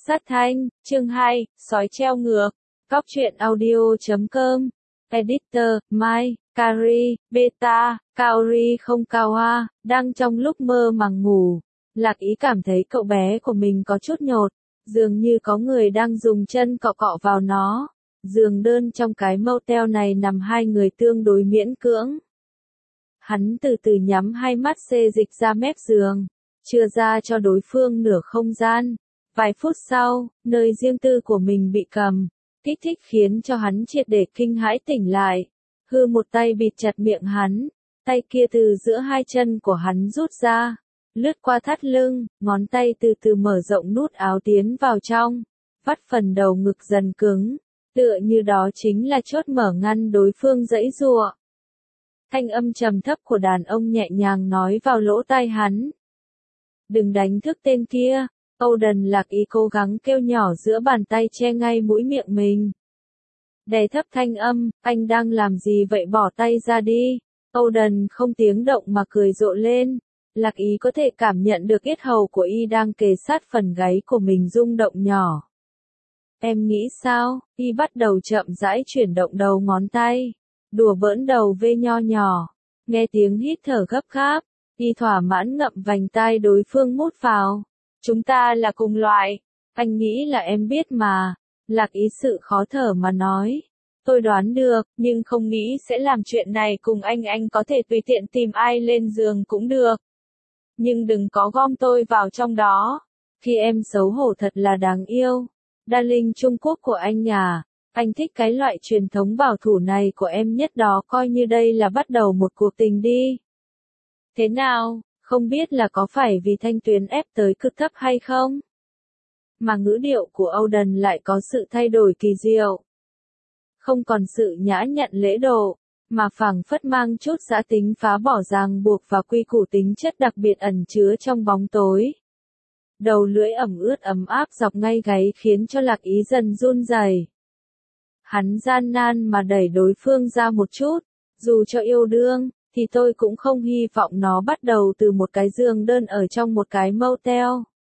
Sát thanh, chương 2, sói treo ngược. Cóc truyện audio.com. Editor, Mai, Kari, Beta, Kaori không Kawa, đang trong lúc mơ màng ngủ. Lạc Ý cảm thấy cậu bé của mình có chút nhột, dường như có người đang dùng chân cọ cọ vào nó. Giường đơn trong cái motel này nằm hai người tương đối miễn cưỡng. Hắn từ từ nhắm hai mắt xê dịch ra mép giường, chưa ra cho đối phương nửa không gian. Vài phút sau, nơi riêng tư của mình bị cầm, kích thích khiến cho hắn triệt để kinh hãi tỉnh lại. Hư một tay bịt chặt miệng hắn, tay kia từ giữa hai chân của hắn rút ra, lướt qua thắt lưng, ngón tay từ từ mở rộng nút áo tiến vào trong, vắt phần đầu ngực dần cứng, tựa như đó chính là chốt mở ngăn đối phương giãy giụa. Thanh âm trầm thấp của đàn ông nhẹ nhàng nói vào lỗ tai hắn. Đừng đánh thức tên kia. Âu-đần Lạc Ý cố gắng kêu nhỏ giữa bàn tay che ngay mũi miệng mình. Đè thấp thanh âm, anh đang làm gì vậy, bỏ tay ra đi. Âu-đần không tiếng động mà cười rộ lên. Lạc Ý có thể cảm nhận được yết hầu của y đang kề sát phần gáy của mình rung động nhỏ. Em nghĩ sao? Y bắt đầu chậm rãi chuyển động đầu ngón tay, đùa bỡn đầu vê nho nhỏ. Nghe tiếng hít thở gấp gáp, y thỏa mãn ngậm vành tai đối phương mút vào. Chúng ta là cùng loại, anh nghĩ là em biết mà. Lạc Ý sự khó thở mà nói. Tôi đoán được, nhưng không nghĩ sẽ làm chuyện này cùng anh có thể tùy tiện tìm ai lên giường cũng được. Nhưng đừng có gom tôi vào trong đó. Khi em xấu hổ thật là đáng yêu. Darling Trung Quốc của anh à, anh thích cái loại truyền thống bảo thủ này của em nhất đó, coi như đây là bắt đầu một cuộc tình đi. Thế nào? Không biết là có phải vì thanh tuyến ép tới cực thấp hay không? Mà ngữ điệu của Âu-đần lại có sự thay đổi kỳ diệu. Không còn sự nhã nhặn lễ độ, mà phảng phất mang chút dã tính phá bỏ ràng buộc và quy củ tính chất đặc biệt ẩn chứa trong bóng tối. Đầu lưỡi ẩm ướt ấm áp dọc ngay gáy khiến cho Lạc Ý dần run rẩy. Hắn gian nan mà đẩy đối phương ra một chút, dù cho yêu đương, thì tôi cũng không hy vọng nó bắt đầu từ một cái giường đơn ở trong một cái motel.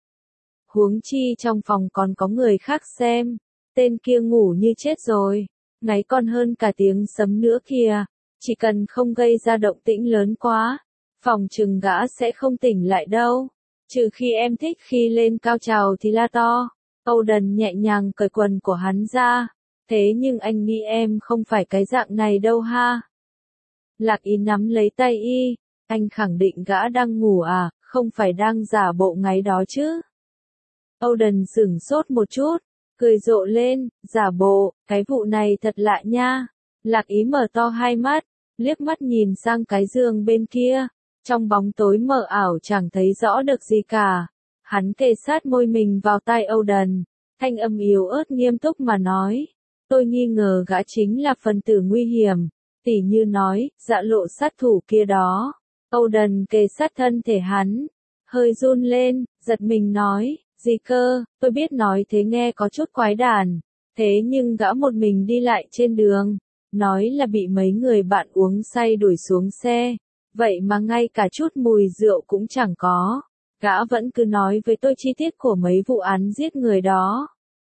Huống chi trong phòng còn có người khác xem, tên kia ngủ như chết rồi, ngáy còn hơn cả tiếng sấm nữa kìa, chỉ cần không gây ra động tĩnh lớn quá, phòng chừng gã sẽ không tỉnh lại đâu, trừ khi em thích khi lên cao trào thì la to. Âu-đần nhẹ nhàng cởi quần của hắn ra, thế nhưng anh nghĩ em không phải cái dạng này đâu ha. Lạc Ý nắm lấy tay y, anh khẳng định gã đang ngủ à, không phải đang giả bộ ngáy đó chứ. Âu-đần sửng sốt một chút, cười rộ lên, giả bộ, cái vụ này thật lạ nha. Lạc Ý mở to hai mắt, liếc mắt nhìn sang cái giường bên kia, trong bóng tối mờ ảo chẳng thấy rõ được gì cả. Hắn kề sát môi mình vào tai Âu-đần, thanh âm yếu ớt nghiêm túc mà nói, tôi nghi ngờ gã chính là phần tử nguy hiểm. Tỉ như nói, dạ lộ sát thủ kia đó. Âu-đần kề sát thân thể hắn, hơi run lên, giật mình nói, gì cơ, tôi biết nói thế nghe có chút quái đản, thế nhưng gã một mình đi lại trên đường, nói là bị mấy người bạn uống say đuổi xuống xe, vậy mà ngay cả chút mùi rượu cũng chẳng có, gã vẫn cứ nói với tôi chi tiết của mấy vụ án giết người đó.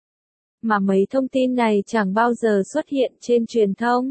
Mà mấy thông tin này chẳng bao giờ xuất hiện trên truyền thông.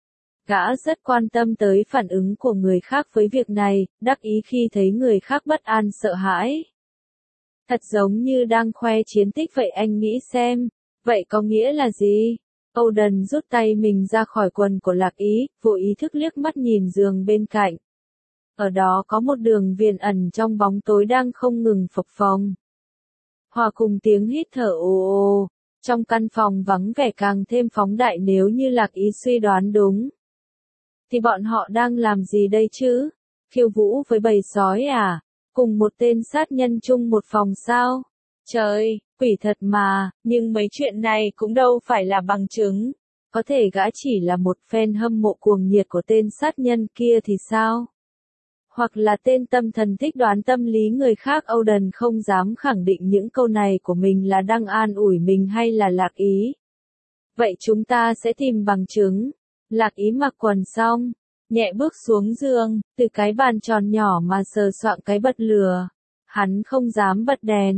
Gã rất quan tâm tới phản ứng của người khác với việc này, đắc ý khi thấy người khác bất an sợ hãi. Thật giống như đang khoe chiến tích vậy, anh nghĩ xem, vậy có nghĩa là gì? Âu-đần rút tay mình ra khỏi quần của Lạc Ý, vô ý thức liếc mắt nhìn giường bên cạnh. Ở đó có một đường viền ẩn trong bóng tối đang không ngừng phập phồng. Hòa cùng tiếng hít thở ồ ồ, trong căn phòng vắng vẻ càng thêm phóng đại nếu như Lạc Ý suy đoán đúng. Thì bọn họ đang làm gì đây chứ? Khiêu vũ với bầy sói à? Cùng một tên sát nhân chung một phòng sao? Trời, quỷ thật mà, nhưng mấy chuyện này cũng đâu phải là bằng chứng. Có thể gã chỉ là một fan hâm mộ cuồng nhiệt của tên sát nhân kia thì sao? Hoặc là tên tâm thần thích đoán tâm lý người khác. Âu-đần không dám khẳng định những câu này của mình là đang an ủi mình hay là Lạc Ý. Vậy chúng ta sẽ tìm bằng chứng. Lạc Ý mặc quần xong, nhẹ bước xuống giường, từ cái bàn tròn nhỏ mà sờ soạng cái bật lửa. Hắn không dám bật đèn,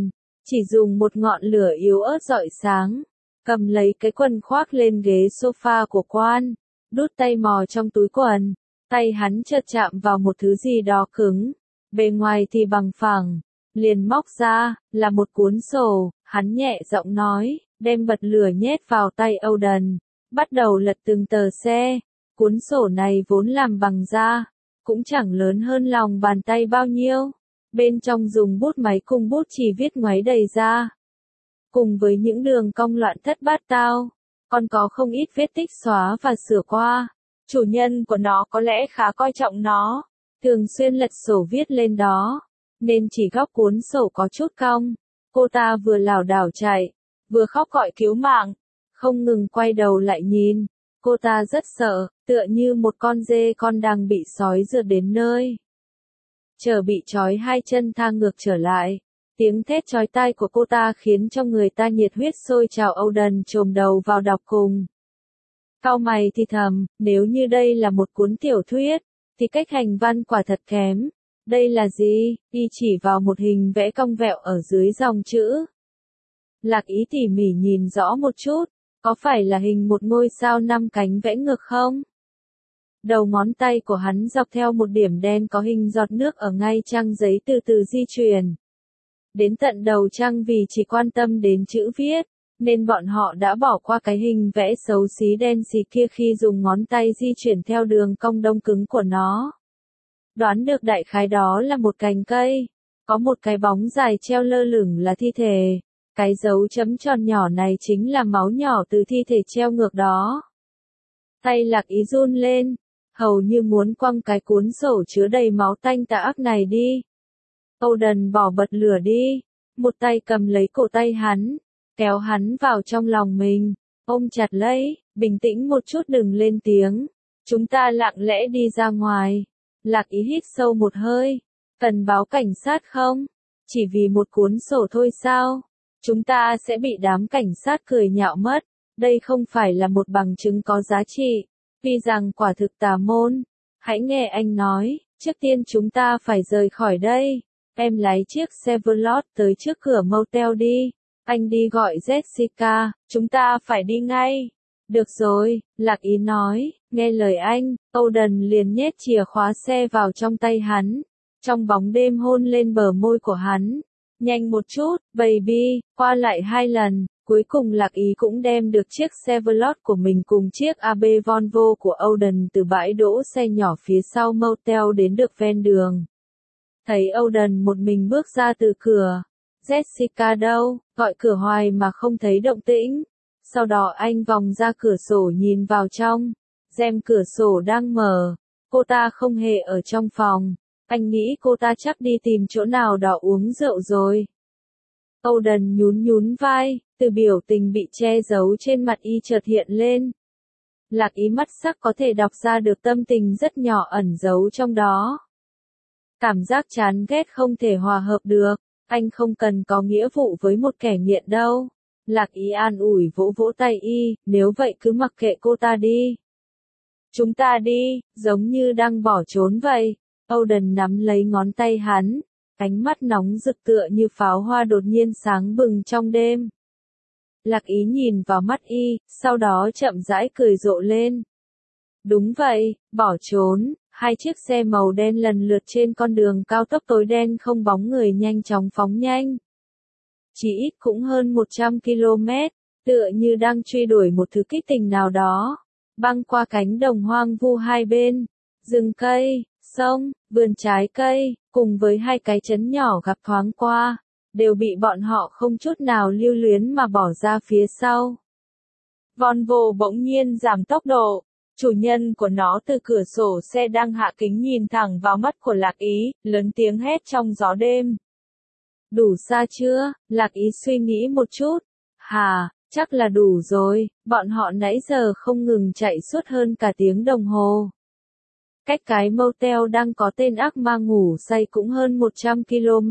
Chỉ dùng một ngọn lửa yếu ớt rọi sáng, cầm lấy cái quần khoác lên ghế sofa của quan, đút tay mò trong túi quần, tay hắn chợt chạm vào một thứ gì đó cứng, bề ngoài thì bằng phẳng, liền móc ra, là một cuốn sổ, hắn nhẹ giọng nói, đem bật lửa nhét vào tay Auden, bắt đầu lật từng tờ xe, cuốn sổ này vốn làm bằng da, cũng chẳng lớn hơn lòng bàn tay bao nhiêu, bên trong dùng bút máy cùng bút chì viết ngoáy đầy ra. Cùng với những đường cong loạn thất bát tao, còn có không ít vết tích xóa và sửa qua. Chủ nhân của nó có lẽ khá coi trọng nó, thường xuyên lật sổ viết lên đó, nên chỉ góc cuốn sổ có chút cong. Cô ta vừa lảo đảo chạy, vừa khóc gọi cứu mạng, không ngừng quay đầu lại nhìn. Cô ta rất sợ, tựa như một con dê con đang bị sói rượt đến nơi. Chờ bị trói hai chân thang ngược trở lại. Tiếng thét chói tai của cô ta khiến cho người ta nhiệt huyết sôi trào. Auden chồm đầu vào đọc cùng. Cau mày thì thầm, nếu như đây là một cuốn tiểu thuyết, thì cách hành văn quả thật kém. Đây là gì? Y chỉ vào một hình vẽ cong vẹo ở dưới dòng chữ. Lạc Ý tỉ mỉ nhìn rõ một chút, có phải là hình một ngôi sao 5 cánh vẽ ngược không? Đầu ngón tay của hắn dọc theo một điểm đen có hình giọt nước ở ngay trang giấy từ từ di chuyển. Đến tận đầu trang vì chỉ quan tâm đến chữ viết, nên bọn họ đã bỏ qua cái hình vẽ xấu xí đen xì kia khi dùng ngón tay di chuyển theo đường cong đông cứng của nó. Đoán được đại khái đó là một cành cây, có một cái bóng dài treo lơ lửng là thi thể, cái dấu chấm tròn nhỏ này chính là máu nhỏ từ thi thể treo ngược đó. Tay Lạc Ý run lên, hầu như muốn quăng cái cuốn sổ chứa đầy máu tanh tà ác này đi. Auden bỏ bật lửa đi, một tay cầm lấy cổ tay hắn, kéo hắn vào trong lòng mình, ôm chặt lấy, bình tĩnh một chút đừng lên tiếng, chúng ta lặng lẽ đi ra ngoài. Lạc Ý hít sâu một hơi, cần báo cảnh sát không? Chỉ vì một cuốn sổ thôi sao? Chúng ta sẽ bị đám cảnh sát cười nhạo mất, đây không phải là một bằng chứng có giá trị, vì rằng quả thực tà môn. Hãy nghe anh nói, trước tiên chúng ta phải rời khỏi đây. Em lái chiếc Chevrolet tới trước cửa motel đi. Anh đi gọi Jessica, chúng ta phải đi ngay. Được rồi, Lạc Ý nói, nghe lời anh, Auden liền nhét chìa khóa xe vào trong tay hắn. Trong bóng đêm hôn lên bờ môi của hắn. Nhanh một chút, baby, qua lại 2 lần. Cuối cùng Lạc Ý cũng đem được chiếc Chevrolet của mình cùng chiếc AB Volvo của Auden từ bãi đỗ xe nhỏ phía sau motel đến được ven đường. Thấy Auden một mình bước ra từ cửa. Jessica đâu? Gọi cửa hoài mà không thấy động tĩnh. Sau đó anh vòng ra cửa sổ nhìn vào trong. Rèm cửa sổ đang mở. Cô ta không hề ở trong phòng. Anh nghĩ cô ta chắc đi tìm chỗ nào đó uống rượu rồi. Auden nhún vai, từ biểu tình bị che giấu trên mặt y chợt hiện lên. Lạc Ý mắt sắc có thể đọc ra được tâm tình rất nhỏ ẩn giấu trong đó. Cảm giác chán ghét không thể hòa hợp được, anh không cần có nghĩa vụ với một kẻ nghiện đâu. Lạc Ý an ủi vỗ vỗ tay y, nếu vậy cứ mặc kệ cô ta đi. Chúng ta đi, giống như đang bỏ trốn vậy. Auden nắm lấy ngón tay hắn, ánh mắt nóng rực tựa như pháo hoa đột nhiên sáng bừng trong đêm. Lạc Ý nhìn vào mắt y, sau đó chậm rãi cười rộ lên. Đúng vậy, bỏ trốn. 2 chiếc xe màu đen lần lượt trên con đường cao tốc tối đen không bóng người nhanh chóng phóng nhanh. Chỉ ít cũng hơn 100 km, tựa như đang truy đuổi một thứ kích tình nào đó. Băng qua cánh đồng hoang vu hai bên, rừng cây, sông, vườn trái cây, cùng với 2 cái trấn nhỏ gặp thoáng qua, đều bị bọn họ không chút nào lưu luyến mà bỏ ra phía sau. Volvo bỗng nhiên giảm tốc độ. Chủ nhân của nó từ cửa sổ xe đang hạ kính nhìn thẳng vào mắt của Lạc Ý, lớn tiếng hét trong gió đêm. Đủ xa chưa? Lạc Ý suy nghĩ một chút. Hà, chắc là đủ rồi, bọn họ nãy giờ không ngừng chạy suốt hơn cả tiếng đồng hồ. Cách cái motel đang có tên ác ma ngủ say cũng hơn 100 km.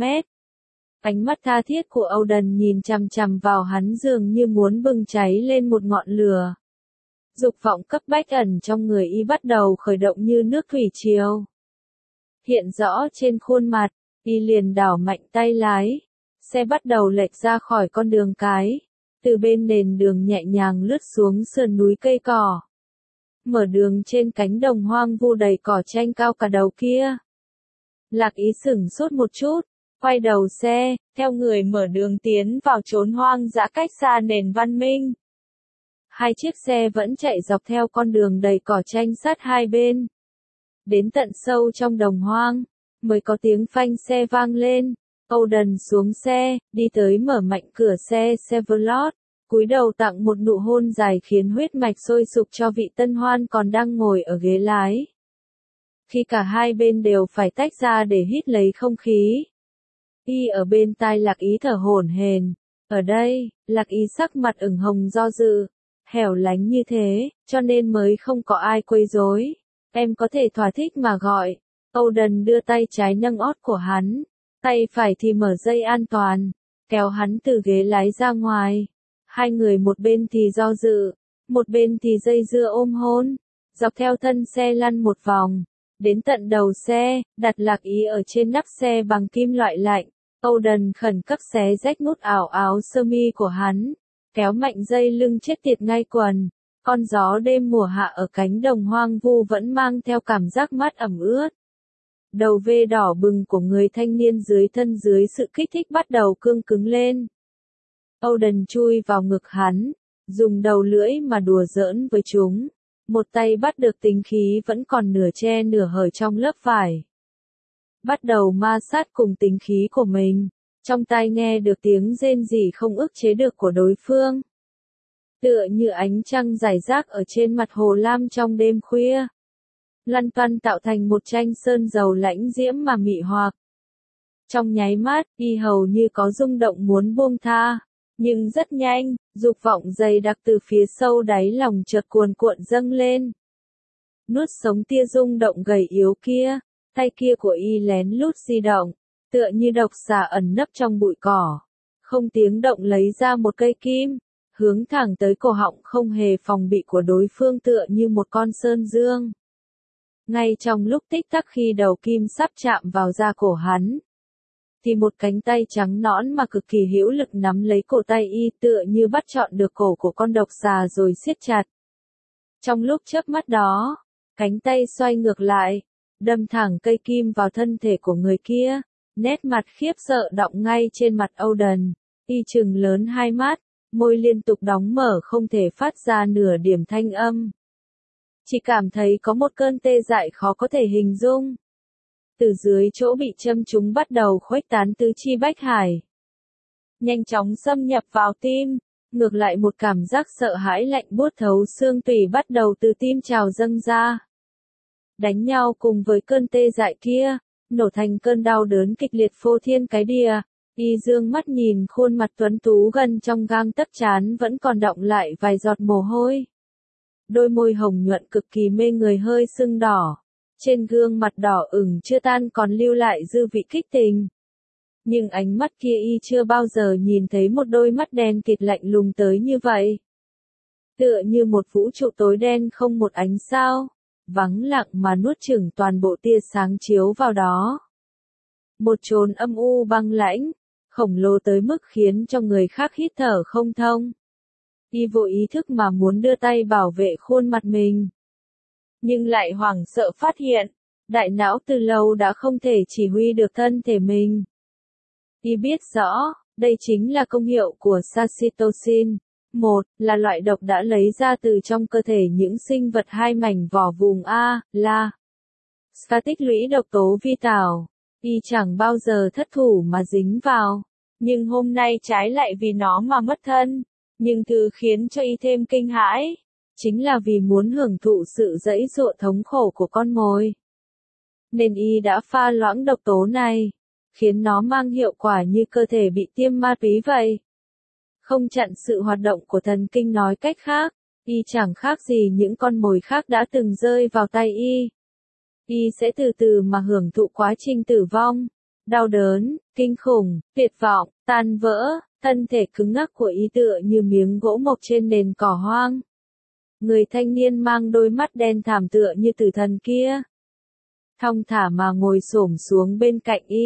Ánh mắt tha thiết của Auden nhìn chằm chằm vào hắn dường như muốn bừng cháy lên một ngọn lửa. Dục vọng cấp bách ẩn trong người y bắt đầu khởi động như nước thủy triều. Hiện rõ trên khuôn mặt, y liền đảo mạnh tay lái. xe bắt đầu lệch ra khỏi con đường cái, từ bên nền đường nhẹ nhàng lướt xuống sườn núi cây cỏ. Mở đường trên cánh đồng hoang vu đầy cỏ tranh cao cả đầu kia. Lạc Ý sửng sốt một chút, quay đầu xe, theo người mở đường tiến vào chốn hoang dã cách xa nền văn minh. Hai chiếc xe vẫn chạy dọc theo con đường đầy cỏ tranh sát hai bên. Đến tận sâu trong đồng hoang, mới có tiếng phanh xe vang lên. Odin xuống xe, đi tới mở mạnh cửa xe Chevrolet, cúi đầu tặng một nụ hôn dài khiến huyết mạch sôi sục cho vị tân hoan còn đang ngồi ở ghế lái. Khi cả hai bên đều phải tách ra để hít lấy không khí. Y ở bên tai Lạc Ý thở hổn hển. Ở đây, Lạc Ý sắc mặt ửng hồng do dự. Hẻo lánh như thế, cho nên mới không có ai quấy rối. Em có thể thỏa thích mà gọi. Odin đưa tay trái nâng ót của hắn. Tay phải thì mở dây an toàn. Kéo hắn từ ghế lái ra ngoài. Hai người một bên thì do dự. Một bên thì dây dưa ôm hôn. Dọc theo thân xe lăn một vòng. Đến tận đầu xe, đặt Lạc Ý ở trên nắp xe bằng kim loại lạnh. Odin khẩn cấp xé rách nút áo sơ mi của hắn. Kéo mạnh dây lưng chết tiệt ngay quần. Con gió đêm mùa hạ ở cánh đồng hoang vu vẫn mang theo cảm giác mát ẩm ướt. Đầu vê đỏ bừng của người thanh niên dưới thân dưới sự kích thích bắt đầu cương cứng lên. Odin chui vào ngực hắn, dùng đầu lưỡi mà đùa giỡn với chúng. Một tay bắt được tính khí vẫn còn nửa che nửa hở trong lớp vải. Bắt đầu ma sát cùng tính khí của mình. Trong tai nghe được tiếng rên rỉ không ức chế được của đối phương. Tựa như ánh trăng rải rác ở trên mặt hồ lam trong đêm khuya. Lăn tăn tạo thành một tranh sơn dầu lãnh diễm mà mị hoặc. Trong nháy mắt, y hầu như có rung động muốn buông tha. Nhưng rất nhanh, dục vọng dày đặc từ phía sâu đáy lòng chợt cuồn cuộn dâng lên. Nuốt sống tia rung động gầy yếu kia, tay kia của y lén lút di động, tựa như độc xà ẩn nấp trong bụi cỏ. Không tiếng động lấy ra một cây kim, hướng thẳng tới cổ họng không hề phòng bị của đối phương tựa như một con sơn dương. Ngay trong lúc tích tắc khi đầu kim sắp chạm vào da cổ hắn, thì một cánh tay trắng nõn mà cực kỳ hữu lực nắm lấy cổ tay y tựa như bắt trọn được cổ của con độc xà rồi siết chặt. Trong lúc chớp mắt đó, cánh tay xoay ngược lại, đâm thẳng cây kim vào thân thể của người kia, nét mặt khiếp sợ đọng ngay trên mặt Odin. Y trừng lớn hai mắt, môi liên tục đóng mở không thể phát ra nửa điểm thanh âm. Chỉ cảm thấy có một cơn tê dại khó có thể hình dung. Từ dưới chỗ bị châm trúng bắt đầu khuếch tán tứ chi bách hải. Nhanh chóng xâm nhập vào tim, ngược lại một cảm giác sợ hãi lạnh buốt thấu xương tủy bắt đầu từ tim trào dâng ra. Đánh nhau cùng với cơn tê dại kia, nổ thành cơn đau đớn kịch liệt phô thiên cái địa. Y dương mắt nhìn khuôn mặt tuấn tú gần trong gang tấc trán vẫn còn đọng lại vài giọt mồ hôi. Đôi môi hồng nhuận cực kỳ mê người hơi sưng đỏ. Trên gương mặt đỏ ửng chưa tan còn lưu lại dư vị kích tình. Nhưng ánh mắt kia y chưa bao giờ nhìn thấy một đôi mắt đen kịt lạnh lùng tới như vậy. Tựa như một vũ trụ tối đen không một ánh sao, vắng lặng mà nuốt chửng toàn bộ tia sáng chiếu vào đó. Một chốn âm u băng lãnh, khổng lồ tới mức khiến cho người khác hít thở không thông. Y vô ý thức mà muốn đưa tay bảo vệ khuôn mặt mình. Nhưng lại hoảng sợ phát hiện, đại não từ lâu đã không thể chỉ huy được thân thể mình. Y biết rõ, đây chính là công hiệu của Sacitocin. Một, là loại độc đã lấy ra từ trong cơ thể những sinh vật hai mảnh vỏ vùng A, là Ska tích lũy độc tố vi tảo. Y chẳng bao giờ thất thủ mà dính vào. Nhưng hôm nay trái lại vì nó mà mất thân. Nhưng thứ khiến cho y thêm kinh hãi, chính là vì muốn hưởng thụ sự dãy dụa thống khổ của con mồi. Nên y đã pha loãng độc tố này, khiến nó mang hiệu quả như cơ thể bị tiêm ma túy vậy. Không chặn sự hoạt động của thần kinh nói cách khác, y chẳng khác gì những con mồi khác đã từng rơi vào tay y. Y sẽ từ từ mà hưởng thụ quá trình tử vong, đau đớn, kinh khủng, tuyệt vọng, tan vỡ, thân thể cứng ngắc của y tựa như miếng gỗ mộc trên nền cỏ hoang. Người thanh niên mang đôi mắt đen thảm tựa như tử thần kia, thong thả mà ngồi xổm xuống bên cạnh y,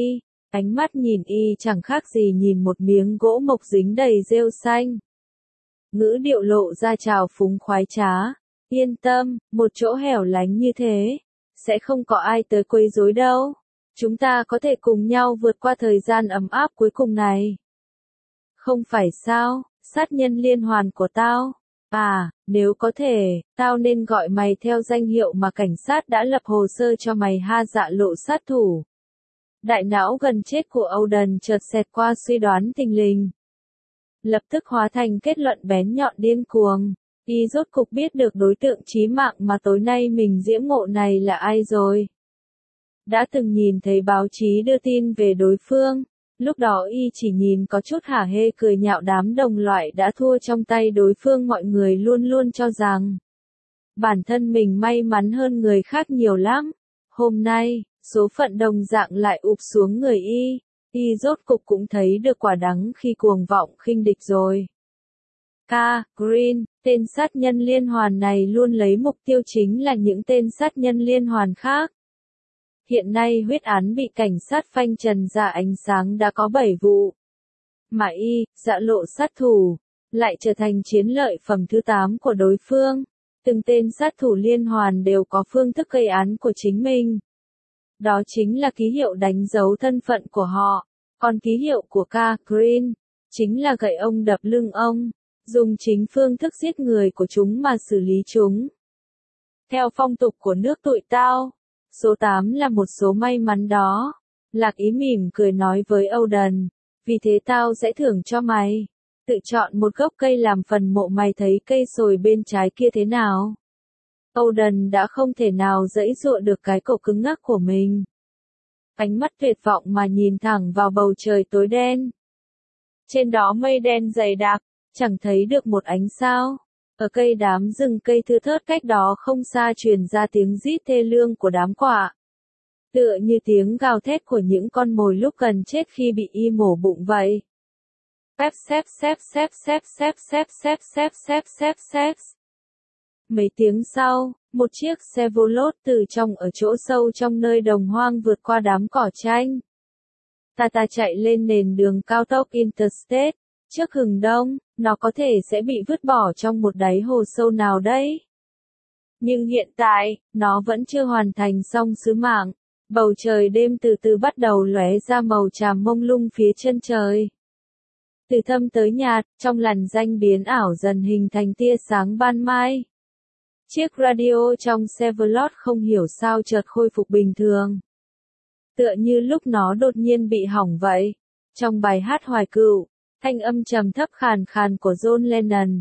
Ánh mắt nhìn y chẳng khác gì nhìn một miếng gỗ mộc dính đầy rêu xanh. Ngữ điệu lộ ra trào phúng khoái trá. Yên tâm, một chỗ hẻo lánh như thế, sẽ không có ai tới quấy rối đâu. Chúng ta có thể cùng nhau vượt qua thời gian ấm áp cuối cùng này. Không phải sao, sát nhân liên hoàn của tao. À, nếu có thể, tao nên gọi mày theo danh hiệu mà cảnh sát đã lập hồ sơ cho mày ha, dạ lộ sát thủ. Đại não gần chết của Auden chợt xẹt qua suy đoán thình lình. Lập tức hóa thành kết luận bén nhọn điên cuồng. Y rốt cục biết được đối tượng chí mạng mà tối nay mình diễm ngộ này là ai rồi. Đã từng nhìn thấy báo chí đưa tin về đối phương. Lúc đó y chỉ nhìn có chút hả hê cười nhạo đám đồng loại đã thua trong tay đối phương. Mọi người luôn luôn cho rằng bản thân mình may mắn hơn người khác nhiều lắm. Hôm nay, số phận đồng dạng lại ụp xuống người y. Y rốt cục cũng thấy được quả đắng khi cuồng vọng khinh địch rồi. Green, tên sát nhân liên hoàn này luôn lấy mục tiêu chính là những tên sát nhân liên hoàn khác. Hiện nay huyết án bị cảnh sát phanh trần ra ánh sáng đã có 7 vụ. Mà y, dạ lộ sát thủ, lại trở thành chiến lợi phẩm thứ 8 của đối phương. Từng tên sát thủ liên hoàn đều có phương thức gây án của chính mình. Đó chính là ký hiệu đánh dấu thân phận của họ. Còn ký hiệu của Green, chính là gậy ông đập lưng ông. Dùng chính phương thức giết người của chúng mà xử lý chúng. Theo phong tục của nước tụi tao, số 8 là một số may mắn đó. Lạc Ý mỉm cười nói với Auden, vì thế tao sẽ thưởng cho mày. Tự chọn một gốc cây làm phần mộ, mày thấy cây sồi bên trái kia thế nào? Auden đã không thể nào giãy giụa được cái cổ cứng ngắc của mình. Ánh mắt tuyệt vọng mà nhìn thẳng vào bầu trời tối đen. Trên đó mây đen dày đặc, chẳng thấy được một ánh sao. Ở cây đám rừng cây thưa thớt cách đó không xa truyền ra tiếng rít thê lương của đám quạ. Tựa như tiếng gào thét của những con mồi lúc gần chết khi bị y mổ bụng vậy. Mấy tiếng sau, một chiếc xe Volot từ trong ở chỗ sâu trong nơi đồng hoang vượt qua đám cỏ tranh. Ta chạy lên nền đường cao tốc Interstate. Trước hừng đông, nó có thể sẽ bị vứt bỏ trong một đáy hồ sâu nào đấy. Nhưng hiện tại, nó vẫn chưa hoàn thành xong sứ mạng. Bầu trời đêm từ từ bắt đầu lóe ra màu tràm mông lung phía chân trời. Từ thâm tới nhạt, trong làn danh biến ảo dần hình thành tia sáng ban mai. Chiếc radio trong xe Volot không hiểu sao chợt khôi phục bình thường. Tựa như lúc nó đột nhiên bị hỏng vậy. Trong bài hát hoài cựu, thanh âm trầm thấp khàn khàn của John Lennon.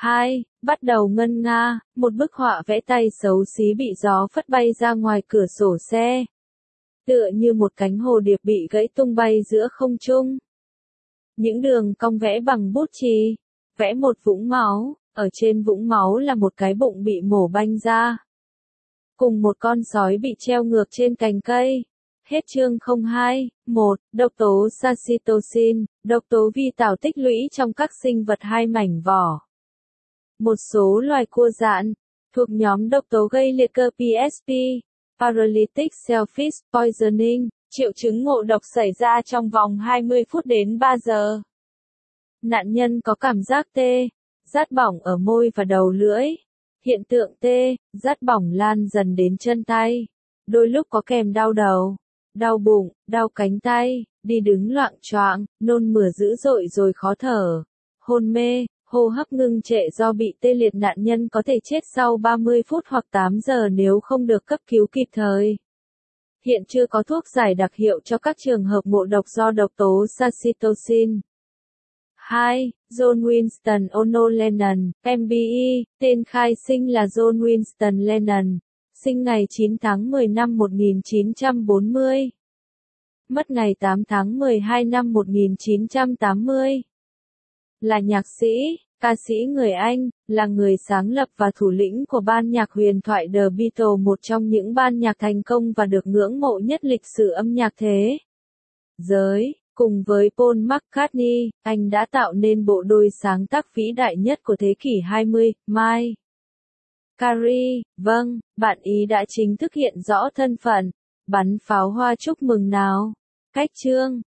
Bắt đầu ngân nga, một bức họa vẽ tay xấu xí bị gió phất bay ra ngoài cửa sổ xe. Tựa như một cánh hồ điệp bị gãy tung bay giữa không trung. Những đường cong vẽ bằng bút chì, vẽ một vũng máu, ở trên vũng máu là một cái bụng bị mổ banh ra. Cùng một con sói bị treo ngược trên cành cây. Hết chương 02.1, độc tố saxitoxin, độc tố vi tảo tích lũy trong các sinh vật hai mảnh vỏ. Một số loài cua dạn, thuộc nhóm độc tố gây liệt cơ PSP, paralytic shellfish poisoning, triệu chứng ngộ độc xảy ra trong vòng 20 phút đến 3 giờ. Nạn nhân có cảm giác tê, rát bỏng ở môi và đầu lưỡi. Hiện tượng tê, rát bỏng lan dần đến chân tay. Đôi lúc có kèm đau đầu, đau bụng, đau cánh tay, đi đứng loạng choạng, nôn mửa dữ dội rồi khó thở, hôn mê, hô hấp ngưng trệ do bị tê liệt. Nạn nhân có thể chết sau 30 phút hoặc 8 giờ nếu không được cấp cứu kịp thời. Hiện chưa có thuốc giải đặc hiệu cho các trường hợp ngộ độc do độc tố saxitoxin. John Winston Ono Lennon, MBE, tên khai sinh là John Winston Lennon, sinh ngày 9 tháng 10 năm 1940. Mất ngày 8 tháng 12 năm 1980. Là nhạc sĩ, ca sĩ người Anh, là người sáng lập và thủ lĩnh của ban nhạc huyền thoại The Beatles, một trong những ban nhạc thành công và được ngưỡng mộ nhất lịch sử âm nhạc thế giới. Cùng với Paul McCartney, anh đã tạo nên bộ đôi sáng tác vĩ đại nhất của thế kỷ 20, Mariah Carey. Vâng, bạn ý đã chính thức hiện rõ thân phận. Bắn pháo hoa chúc mừng nào. Cách chương